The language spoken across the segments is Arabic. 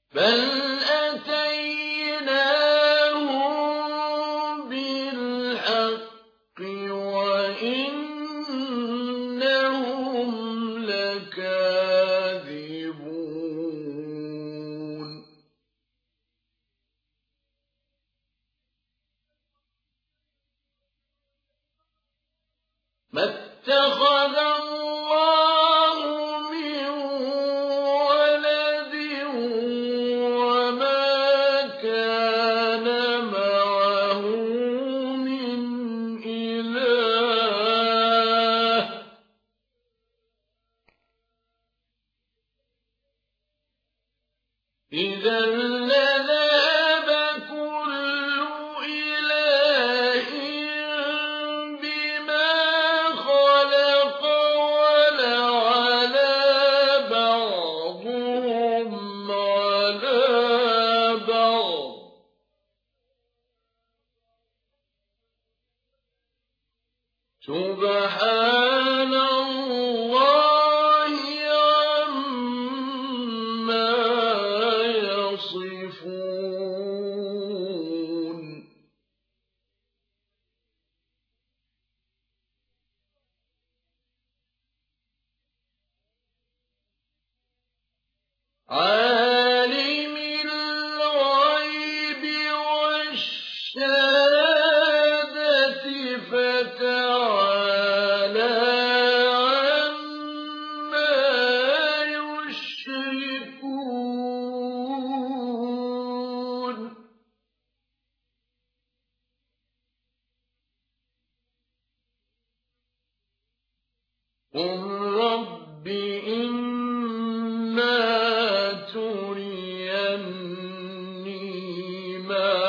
بل أتيناهم بالحق وإنهم لكاذبون ما اتخذ الله من ولد وما كان معه من إله إذا لذهب كل إله بما خلق ولعلى بعضهم على بعض سبحان الله عما يصفون عالم الغيب والشهادة فتعالى عما يشركون قل رب إما تريني ما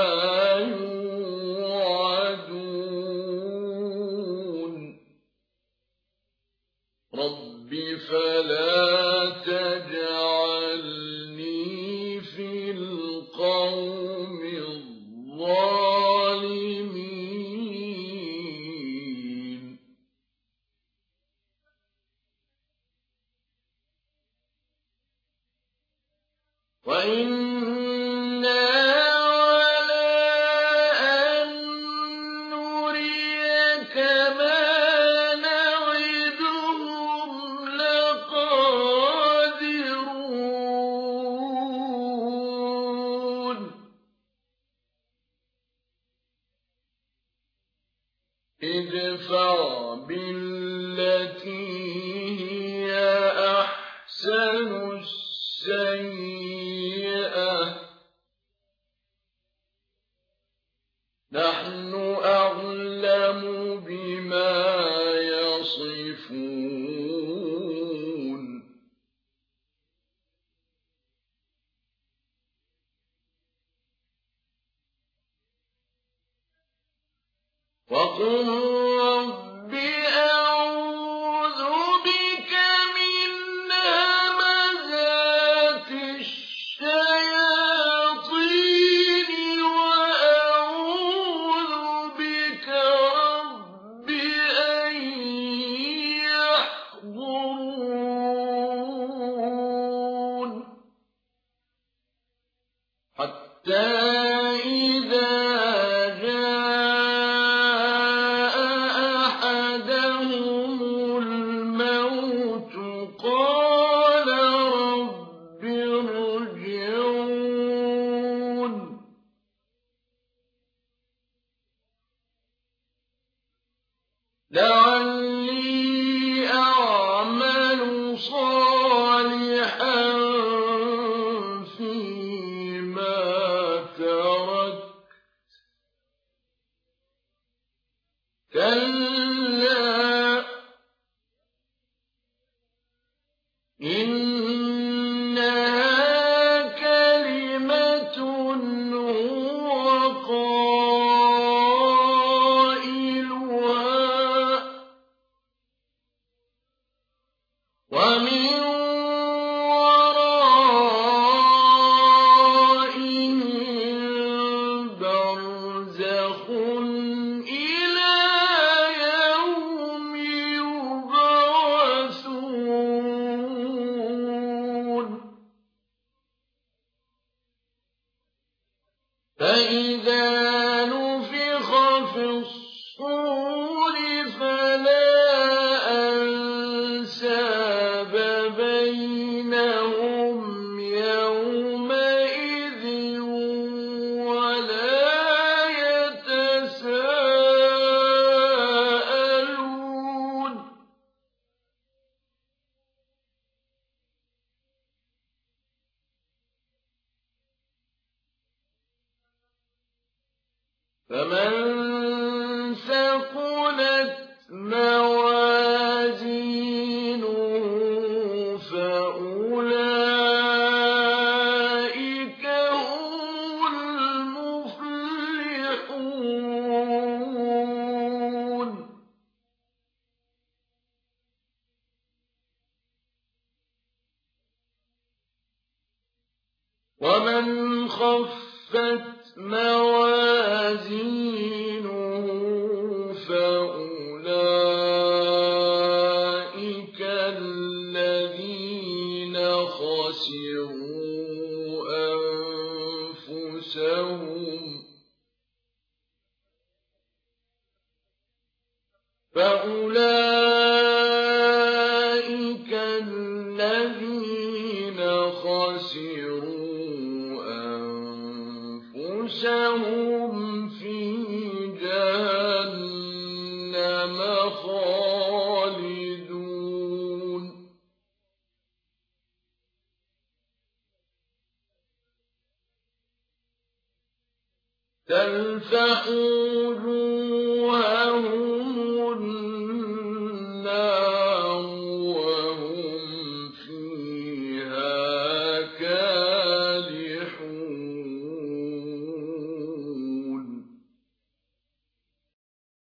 يوعدون رب فلا تجعلني في القوم الظالمين وإنا على أن نريك ما نعدهم لقادرون ادفع بالتي هي أحسن السيئة نحن أعلم بما يصفون وقل رب أعوذ بك من همزات الشياطين وأعوذ بك رب أن يحضرون حتى إذا جاء أحدهم الموت قال رب ارجعون لعلي أعمل صالحا فيما تركت فإذا نفخ في الصور فلا أنساب بينهم يومئذ ولا يتساءلون فمن ثقلت موازينه فأولئك هم المفلحون ومن خفت موازينه فأولئك الذين خسروا أنفسهم في جهنم خالدون تلفح وجوههم